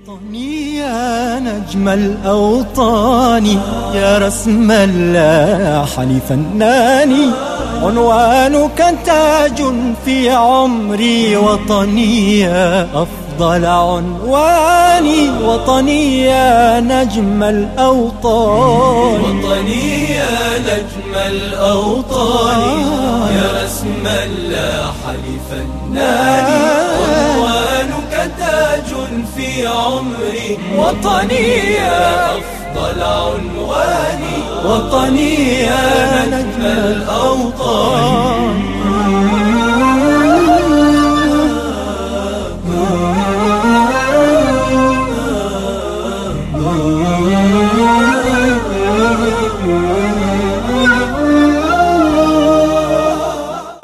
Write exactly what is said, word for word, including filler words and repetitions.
وطني يا نجم الأوطان، يا رسم اللاحن فناني، عنوانك تاج في عمري. وطني يا أفضل عنواني، وطني يا نجم الأوطان. وطني يا نجم الأوطان، يا رسم اللاحن فناني، عنوانك تاج في عمري. وطني يا أفضل عنواني، وطني يا نجم الأوطان.